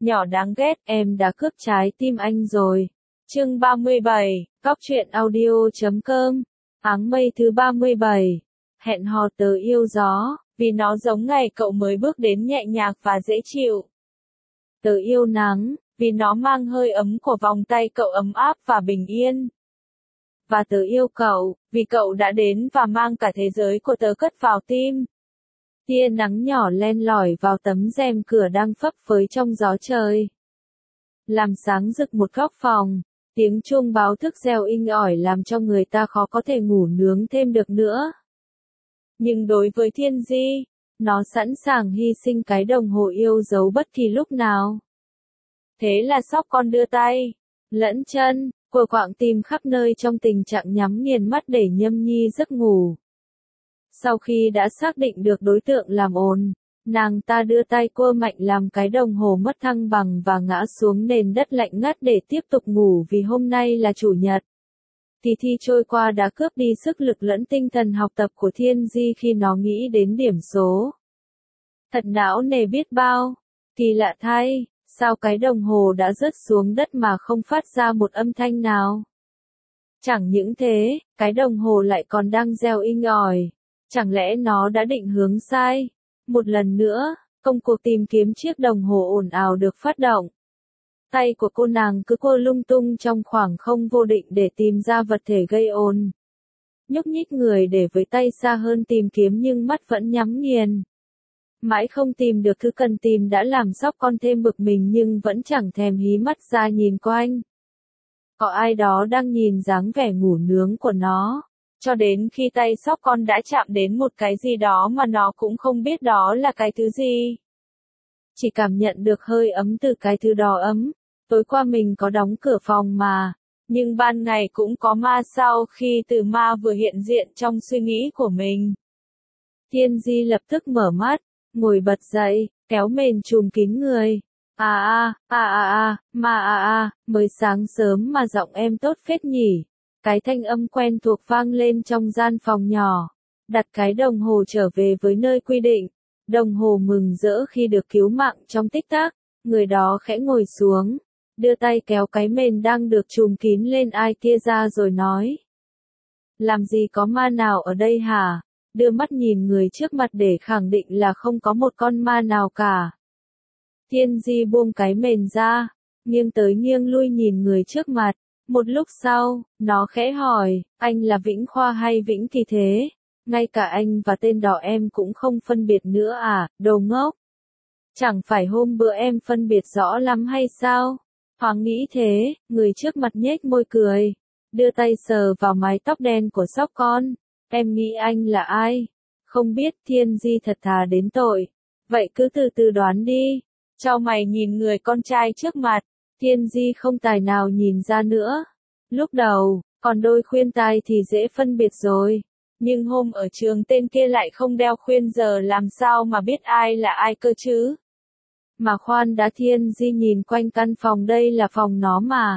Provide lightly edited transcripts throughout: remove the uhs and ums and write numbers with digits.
Nhỏ đáng ghét, em đã cướp trái tim anh rồi. Chương 37, Góc truyện audio.com. Áng mây thứ 37. Hẹn hò tớ yêu gió, vì nó giống ngày cậu mới bước đến nhẹ nhàng và dễ chịu. Tớ yêu nắng, vì nó mang hơi ấm của vòng tay cậu ấm áp và bình yên. Và tớ yêu cậu, vì cậu đã đến và mang cả thế giới của tớ cất vào tim. Tia nắng nhỏ len lỏi vào tấm rèm cửa đang phấp phới trong gió trời, làm sáng rực một góc phòng. Tiếng chuông báo thức reo inh ỏi làm cho người ta khó có thể ngủ nướng thêm được nữa. Nhưng đối với Thiên Di, nó sẵn sàng hy sinh cái đồng hồ yêu dấu bất kỳ lúc nào. Thế là Sóc Con đưa tay, lẫn chân, quờ quạng tìm khắp nơi trong tình trạng nhắm nghiền mắt để nhâm nhi giấc ngủ. Sau khi đã xác định được đối tượng làm ồn, nàng ta đưa tay cua mạnh làm cái đồng hồ mất thăng bằng và ngã xuống nền đất lạnh ngắt để tiếp tục ngủ vì hôm nay là chủ nhật. Kỳ thi trôi qua đã cướp đi sức lực lẫn tinh thần học tập của Thiên Di khi nó nghĩ đến điểm số. Thật não nề biết bao. Kỳ lạ thay, sao cái đồng hồ đã rớt xuống đất mà không phát ra một âm thanh nào? Chẳng những thế, cái đồng hồ lại còn đang reo inh ỏi. Chẳng lẽ nó đã định hướng sai? Một lần nữa, công cuộc tìm kiếm chiếc đồng hồ ồn ào được phát động. Tay của cô nàng cứ quơ lung tung trong khoảng không vô định để tìm ra vật thể gây ồn. Nhúc nhích người để với tay xa hơn tìm kiếm nhưng mắt vẫn nhắm nghiền. Mãi không tìm được thứ cần tìm đã làm Sóc Con thêm bực mình nhưng vẫn chẳng thèm hí mắt ra nhìn quanh. Có ai đó đang nhìn dáng vẻ ngủ nướng của nó. Cho đến khi tay Sóc Con đã chạm đến một cái gì đó mà nó cũng không biết đó là cái thứ gì. Chỉ cảm nhận được hơi ấm từ cái thứ đó ấm. Tối qua mình có đóng cửa phòng mà. Nhưng ban ngày cũng có ma sau khi từ ma vừa hiện diện trong suy nghĩ của mình. Thiên Di lập tức mở mắt, ngồi bật dậy, kéo mền trùm kín người. Mới sáng sớm mà giọng em tốt phết nhỉ. Cái thanh âm quen thuộc vang lên trong gian phòng nhỏ. Đặt cái đồng hồ trở về với nơi quy định. Đồng hồ mừng rỡ khi được cứu mạng trong tích tắc. Người đó khẽ ngồi xuống, đưa tay kéo cái mền đang được trùm kín lên ai kia ra rồi nói. Làm gì có ma nào ở đây hả? Đưa mắt nhìn người trước mặt để khẳng định là không có một con ma nào cả. Thiên Di buông cái mền ra, nghiêng tới nghiêng lui nhìn người trước mặt. Một lúc sau, nó khẽ hỏi, anh là Vĩnh Khoa hay Vĩnh Kỳ thế? Ngay cả anh và tên đỏ em cũng không phân biệt nữa à, đồ ngốc. Chẳng phải hôm bữa em phân biệt rõ lắm hay sao? Hoàng nghĩ thế, người trước mặt nhếch môi cười. Đưa tay sờ vào mái tóc đen của Sóc Con. Em nghĩ anh là ai? Không biết. Thiên Di thật thà đến tội. Vậy cứ từ từ đoán đi. Cho mày nhìn người con trai trước mặt. Thiên Di không tài nào nhìn ra nữa. Lúc đầu, còn đôi khuyên tai thì dễ phân biệt rồi. Nhưng hôm ở trường tên kia lại không đeo khuyên giờ làm sao mà biết ai là ai cơ chứ? Mà khoan đã, Thiên Di nhìn quanh căn phòng, đây là phòng nó mà.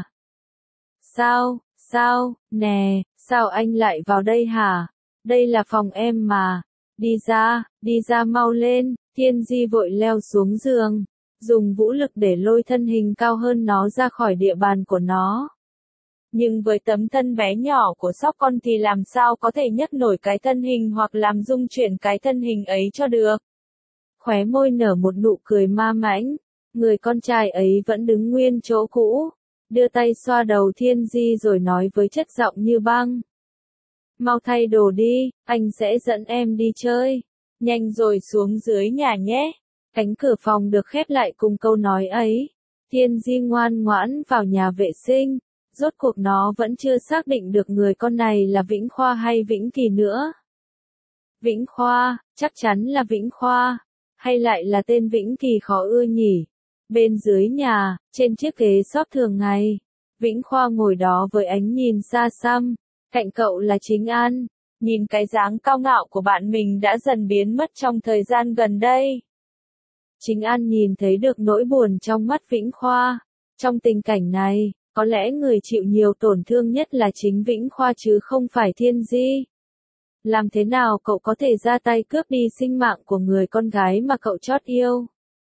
Nè, sao anh lại vào đây hả? Đây là phòng em mà. Đi ra mau lên. Thiên Di vội leo xuống giường, dùng vũ lực để lôi thân hình cao hơn nó ra khỏi địa bàn của nó. Nhưng với tấm thân bé nhỏ của Sóc Con thì làm sao có thể nhấc nổi cái thân hình hoặc làm rung chuyển cái thân hình ấy cho được. Khóe môi nở một nụ cười ma mãnh, người con trai ấy vẫn đứng nguyên chỗ cũ, đưa tay xoa đầu Thiên Di rồi nói với chất giọng như băng. Mau thay đồ đi, anh sẽ dẫn em đi chơi. Nhanh rồi xuống dưới nhà nhé. Cánh cửa phòng được khép lại cùng câu nói ấy. Thiên Di ngoan ngoãn vào nhà vệ sinh. Rốt cuộc nó vẫn chưa xác định được người con này là Vĩnh Khoa hay Vĩnh Kỳ nữa. Vĩnh Khoa, chắc chắn là Vĩnh Khoa. Hay lại là tên Vĩnh Kỳ khó ưa nhỉ? Bên dưới nhà, trên chiếc ghế shop thường ngày, Vĩnh Khoa ngồi đó với ánh nhìn xa xăm. Cạnh cậu là Chính An. Nhìn cái dáng cao ngạo của bạn mình đã dần biến mất trong thời gian gần đây. Chính An nhìn thấy được nỗi buồn trong mắt Vĩnh Khoa. Trong tình cảnh này, có lẽ người chịu nhiều tổn thương nhất là chính Vĩnh Khoa chứ không phải Thiên Di. Làm thế nào cậu có thể ra tay cướp đi sinh mạng của người con gái mà cậu chót yêu?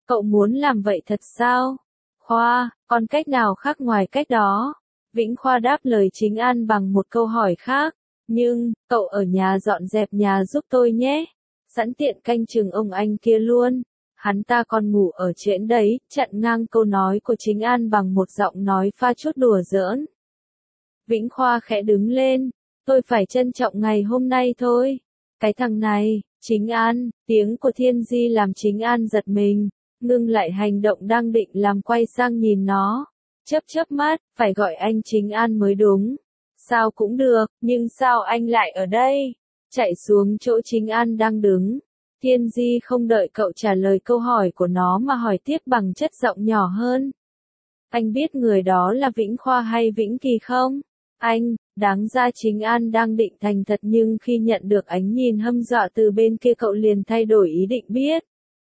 Cậu muốn làm vậy thật sao? Khoa, còn cách nào khác ngoài cách đó? Vĩnh Khoa đáp lời Chính An bằng một câu hỏi khác. Nhưng, cậu ở nhà dọn dẹp nhà giúp tôi nhé. Sẵn tiện canh chừng ông anh kia luôn. Hắn ta còn ngủ ở trển đấy, chặn ngang câu nói của Chính An bằng một giọng nói pha chút đùa giỡn. Vĩnh Khoa khẽ đứng lên. Tôi phải trân trọng ngày hôm nay thôi. Cái thằng này, Chính An, tiếng của Thiên Di làm Chính An giật mình, ngưng lại hành động đang định làm quay sang nhìn nó. Chớp chớp mắt, phải gọi anh Chính An mới đúng. Sao cũng được, nhưng sao anh lại ở đây? Chạy xuống chỗ Chính An đang đứng. Thiên Di không đợi cậu trả lời câu hỏi của nó mà hỏi tiếp bằng chất giọng nhỏ hơn. Anh biết người đó là Vĩnh Khoa hay Vĩnh Kỳ không? Anh, đáng ra Chính An đang định thành thật nhưng khi nhận được ánh nhìn hâm dọa từ bên kia cậu liền thay đổi ý định biết.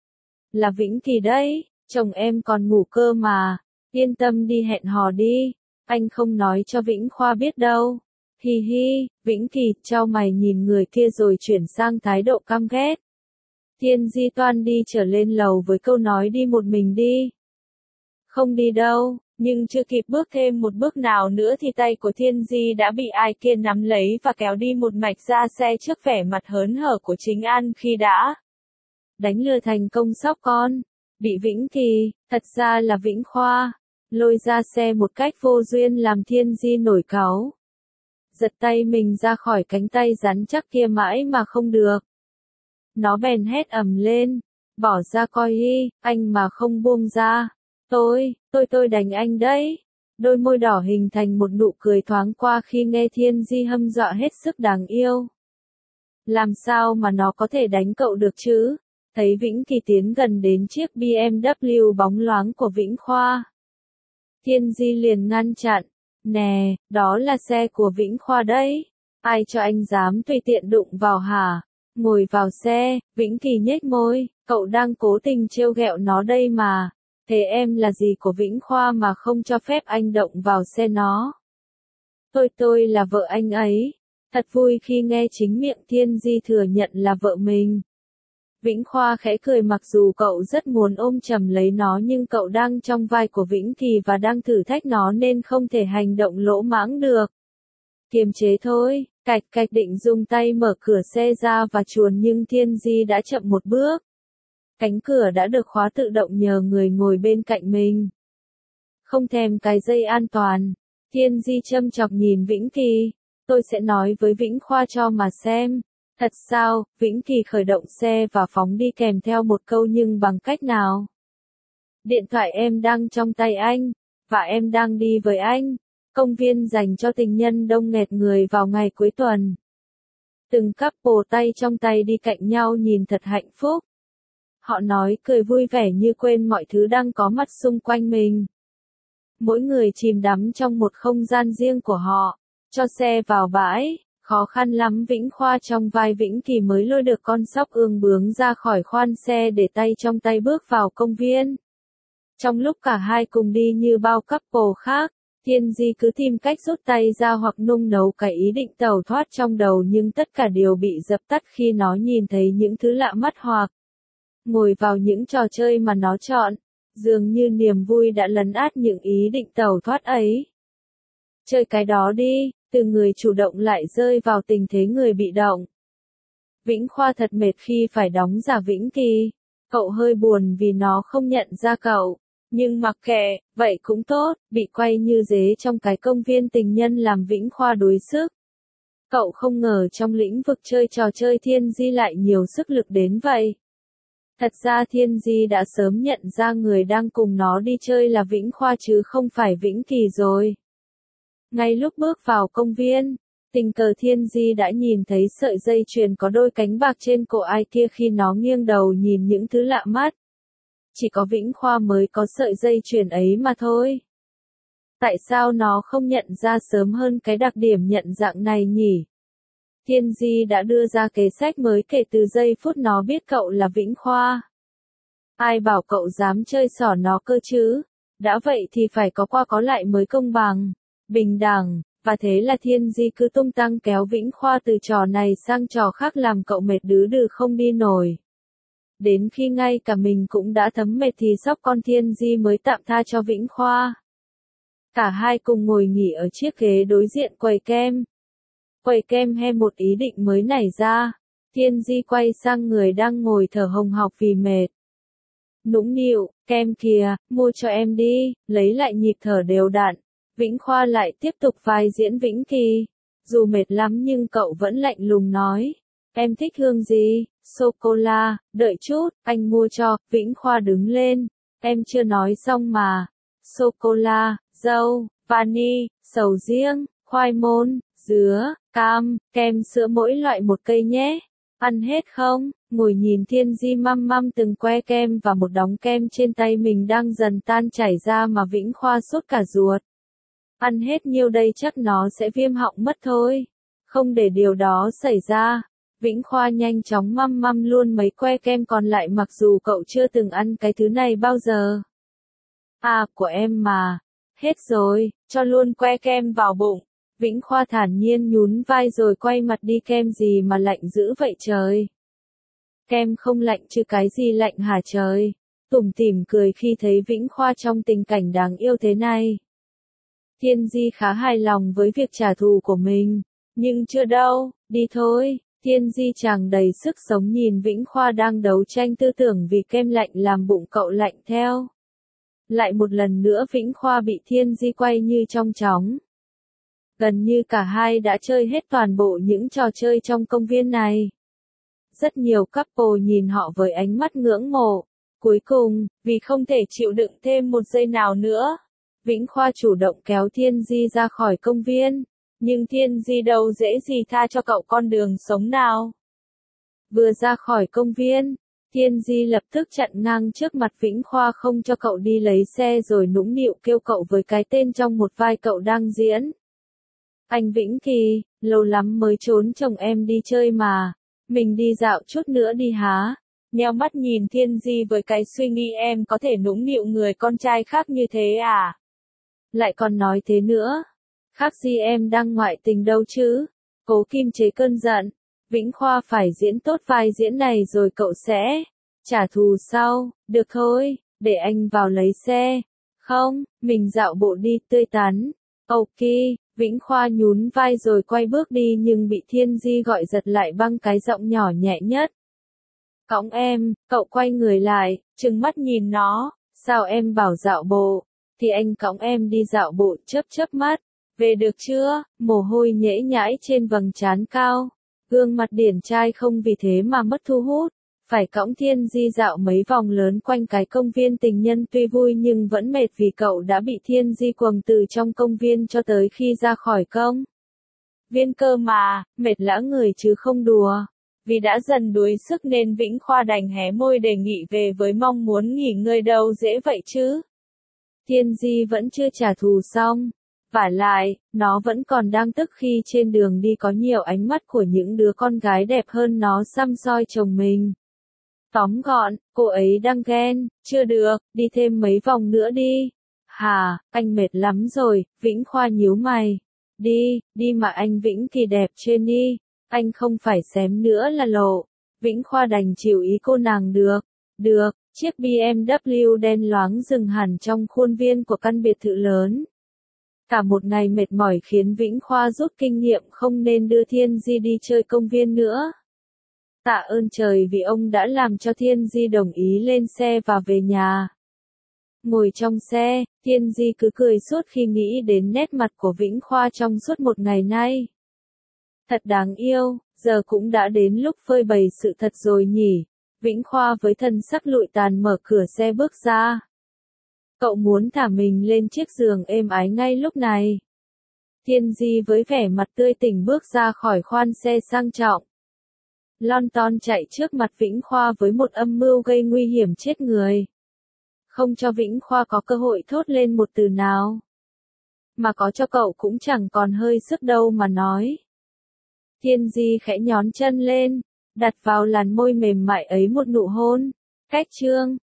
Là Vĩnh Kỳ đấy, chồng em còn ngủ cơ mà, yên tâm đi hẹn hò đi, anh không nói cho Vĩnh Khoa biết đâu. Hi hi, Vĩnh Kỳ chau mày nhìn người kia rồi chuyển sang thái độ căm ghét. Thiên Di toan đi trở lên lầu với câu nói đi một mình đi. Không đi đâu. Nhưng chưa kịp bước thêm một bước nào nữa thì tay của Thiên Di đã bị ai kia nắm lấy và kéo đi một mạch ra xe trước vẻ mặt hớn hở của Chính An khi đã đánh lừa thành công sóc con. Bị Vĩnh Kỳ, thật ra là Vĩnh Khoa, lôi ra xe một cách vô duyên làm Thiên Di nổi cáu. Giật tay mình ra khỏi cánh tay rắn chắc kia mãi mà không được. Nó bèn hét ầm lên, bỏ ra coi đi, anh mà không buông ra. Tôi đánh anh đấy. Đôi môi đỏ hình thành một nụ cười thoáng qua khi nghe Thiên Di hâm dọa hết sức đáng yêu. Làm sao mà nó có thể đánh cậu được chứ? Thấy Vĩnh Kỳ tiến gần đến chiếc BMW bóng loáng của Vĩnh Khoa. Thiên Di liền ngăn chặn. Nè, đó là xe của Vĩnh Khoa đấy. Ai cho anh dám tùy tiện đụng vào hả? Ngồi vào xe, Vĩnh Kỳ nhếch môi, cậu đang cố tình trêu ghẹo nó đây mà. Thế em là gì của Vĩnh Khoa mà không cho phép anh động vào xe nó? Tôi là vợ anh ấy. Thật vui khi nghe chính miệng Thiên Di thừa nhận là vợ mình. Vĩnh Khoa khẽ cười mặc dù cậu rất muốn ôm chầm lấy nó nhưng cậu đang trong vai của Vĩnh Kỳ và đang thử thách nó nên không thể hành động lỗ mãng được. Kiềm chế thôi, cạch cạch định dùng tay mở cửa xe ra và chuồn nhưng Thiên Di đã chậm một bước. Cánh cửa đã được khóa tự động nhờ người ngồi bên cạnh mình. Không thèm cái dây an toàn, Thiên Di châm chọc nhìn Vĩnh Kỳ. Tôi sẽ nói với Vĩnh Khoa cho mà xem. Thật sao? Vĩnh Kỳ khởi động xe và phóng đi kèm theo một câu nhưng bằng cách nào? Điện thoại em đang trong tay anh, và em đang đi với anh. Công viên dành cho tình nhân đông nghẹt người vào ngày cuối tuần. Từng couple tay trong tay đi cạnh nhau nhìn thật hạnh phúc. Họ nói cười vui vẻ như quên mọi thứ đang có mặt xung quanh mình. Mỗi người chìm đắm trong một không gian riêng của họ. Cho xe vào bãi, khó khăn lắm Vĩnh Khoa trong vai Vĩnh Kỳ mới lôi được con sóc ương bướng ra khỏi khoan xe để tay trong tay bước vào công viên. Trong lúc cả hai cùng đi như bao couple khác, Thiên Di cứ tìm cách rút tay ra hoặc nung nấu cái ý định tẩu thoát trong đầu nhưng tất cả đều bị dập tắt khi nó nhìn thấy những thứ lạ mắt hoặc ngồi vào những trò chơi mà nó chọn. Dường như niềm vui đã lấn át những ý định tẩu thoát ấy. Chơi cái đó đi, từ người chủ động lại rơi vào tình thế người bị động. Vĩnh Khoa thật mệt khi phải đóng giả Vĩnh Kỳ. Cậu hơi buồn vì nó không nhận ra cậu. Nhưng mặc kệ, vậy cũng tốt, bị quay như dế trong cái công viên tình nhân làm Vĩnh Khoa đuối sức. Cậu không ngờ trong lĩnh vực chơi trò chơi Thiên Di lại nhiều sức lực đến vậy. Thật ra Thiên Di đã sớm nhận ra người đang cùng nó đi chơi là Vĩnh Khoa chứ không phải Vĩnh Kỳ rồi. Ngay lúc bước vào công viên, tình cờ Thiên Di đã nhìn thấy sợi dây chuyền có đôi cánh bạc trên cổ ai kia khi nó nghiêng đầu nhìn những thứ lạ mắt. Chỉ có Vĩnh Khoa mới có sợi dây chuyền ấy mà thôi. Tại sao nó không nhận ra sớm hơn cái đặc điểm nhận dạng này nhỉ? Thiên Di đã đưa ra kế sách mới kể từ giây phút nó biết cậu là Vĩnh Khoa. Ai bảo cậu dám chơi xỏ nó cơ chứ? Đã vậy thì phải có qua có lại mới công bằng, bình đẳng, và thế là Thiên Di cứ tung tăng kéo Vĩnh Khoa từ trò này sang trò khác làm cậu mệt đứ đừ không đi nổi. đến khi ngay cả mình cũng đã thấm mệt thì sóc con Thiên Di mới tạm tha cho Vĩnh Khoa. Cả hai cùng ngồi nghỉ ở chiếc ghế đối diện quầy kem. Quầy kem he một ý định mới nảy ra. Thiên Di quay sang người đang ngồi thở hồng hộc vì mệt. Nũng nịu, kem kìa, mua cho em đi, lấy lại nhịp thở đều đặn. Vĩnh Khoa lại tiếp tục vai diễn Vĩnh Kỳ. Dù mệt lắm nhưng cậu vẫn lạnh lùng nói. Em thích hương gì? Sô-cô-la, đợi chút, anh mua cho. Vĩnh Khoa đứng lên. Em chưa nói xong mà. Sô-cô-la, dâu, vani, sầu riêng, khoai môn, dứa, cam, kem sữa mỗi loại một cây nhé. Ăn hết không? Ngồi nhìn Thiên Di măm măm từng que kem và một đống kem trên tay mình đang dần tan chảy ra mà Vĩnh Khoa sốt cả ruột. Ăn hết nhiêu đây chắc nó sẽ viêm họng mất thôi. Không để điều đó xảy ra. Vĩnh Khoa nhanh chóng măm măm luôn mấy que kem còn lại mặc dù cậu chưa từng ăn cái thứ này bao giờ. À, của em mà. Hết rồi, cho luôn que kem vào bụng. Vĩnh Khoa thản nhiên nhún vai rồi quay mặt đi. Kem gì mà lạnh dữ vậy trời? Kem không lạnh chứ cái gì lạnh hả trời? Tủm tỉm cười khi thấy Vĩnh Khoa trong tình cảnh đáng yêu thế này. Thiên Di khá hài lòng với việc trả thù của mình. Nhưng chưa đâu, đi thôi. Thiên Di tràn đầy sức sống nhìn Vĩnh Khoa đang đấu tranh tư tưởng vì kem lạnh làm bụng cậu lạnh theo. Lại một lần nữa Vĩnh Khoa bị Thiên Di quay như trong chóng. Gần như cả hai đã chơi hết toàn bộ những trò chơi trong công viên này. Rất nhiều couple nhìn họ với ánh mắt ngưỡng mộ. Cuối cùng, vì không thể chịu đựng thêm một giây nào nữa, Vĩnh Khoa chủ động kéo Thiên Di ra khỏi công viên. Nhưng Thiên Di đâu dễ gì tha cho cậu con đường sống nào. Vừa ra khỏi công viên, Thiên Di lập tức chặn ngang trước mặt Vĩnh Khoa không cho cậu đi lấy xe rồi nũng nịu kêu cậu với cái tên trong một vai cậu đang diễn. Anh Vĩnh Kỳ, lâu lắm mới trốn chồng em đi chơi mà. Mình đi dạo chút nữa đi há. Nheo mắt nhìn Thiên Di với cái suy nghĩ em có thể nũng nịu người con trai khác như thế à? Lại còn nói thế nữa. Khác gì em đang ngoại tình đâu chứ. Cố kiềm chế cơn giận. Vĩnh Khoa phải diễn tốt vai diễn này rồi cậu sẽ trả thù sau. Được thôi, để anh vào lấy xe. Không, mình dạo bộ đi tươi tắn. Ok, Vĩnh Khoa nhún vai rồi quay bước đi nhưng bị Thiên Di gọi giật lại bằng cái giọng nhỏ nhẹ nhất. Cõng em, cậu quay người lại, trừng mắt nhìn nó. Sao em bảo dạo bộ? Thì anh cõng em đi dạo bộ. Chớp mắt. Về được chưa? Mồ hôi nhễ nhãi trên vầng trán cao. Gương mặt điển trai không vì thế mà mất thu hút. Phải cõng Thiên Di dạo mấy vòng lớn quanh cái công viên tình nhân tuy vui nhưng vẫn mệt vì cậu đã bị Thiên Di quầng từ trong công viên cho tới khi ra khỏi công viên cơ mà, mệt lã người chứ không đùa. Vì đã dần đuối sức nên Vĩnh Khoa đành hé môi đề nghị về với mong muốn nghỉ ngơi đâu dễ vậy chứ. Thiên Di vẫn chưa trả thù xong. Vả lại, nó vẫn còn đang tức khi trên đường đi có nhiều ánh mắt của những đứa con gái đẹp hơn nó săm soi chồng mình. Tóm gọn, cô ấy đang ghen, chưa được, đi thêm mấy vòng nữa đi. Hà, anh mệt lắm rồi, Vĩnh Khoa nhíu mày. Đi mà anh Vĩnh Kỳ đẹp trên đi, anh không phải xém nữa là lộ. Vĩnh Khoa đành chịu ý cô nàng được, chiếc BMW đen loáng dừng hẳn trong khuôn viên của căn biệt thự lớn. Cả một ngày mệt mỏi khiến Vĩnh Khoa rút kinh nghiệm không nên đưa Thiên Di đi chơi công viên nữa. Tạ ơn trời vì ông đã làm cho Thiên Di đồng ý lên xe và về nhà. Ngồi trong xe, Thiên Di cứ cười suốt khi nghĩ đến nét mặt của Vĩnh Khoa trong suốt một ngày nay. Thật đáng yêu, giờ cũng đã đến lúc phơi bày sự thật rồi nhỉ. Vĩnh Khoa với thân sắc lụi tàn mở cửa xe bước ra. Cậu muốn thả mình lên chiếc giường êm ái ngay lúc này. Thiên Di với vẻ mặt tươi tỉnh bước ra khỏi khoang xe sang trọng. Lon ton chạy trước mặt Vĩnh Khoa với một âm mưu gây nguy hiểm chết người. Không cho Vĩnh Khoa có cơ hội thốt lên một từ nào. Mà có cho cậu cũng chẳng còn hơi sức đâu mà nói. Thiên Di khẽ nhón chân lên, đặt vào làn môi mềm mại ấy một nụ hôn. Cách chương